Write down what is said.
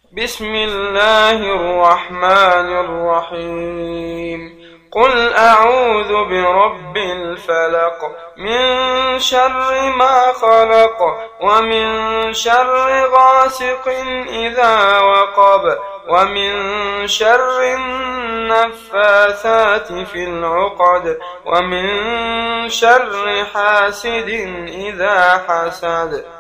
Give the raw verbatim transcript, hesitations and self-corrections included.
بسم الله الرحمن الرحيم. قل أعوذ برب الفلق من شر ما خلق ومن شر غاسق إذا وقب ومن شر النفاثات في العقد ومن شر حاسد إذا حسد.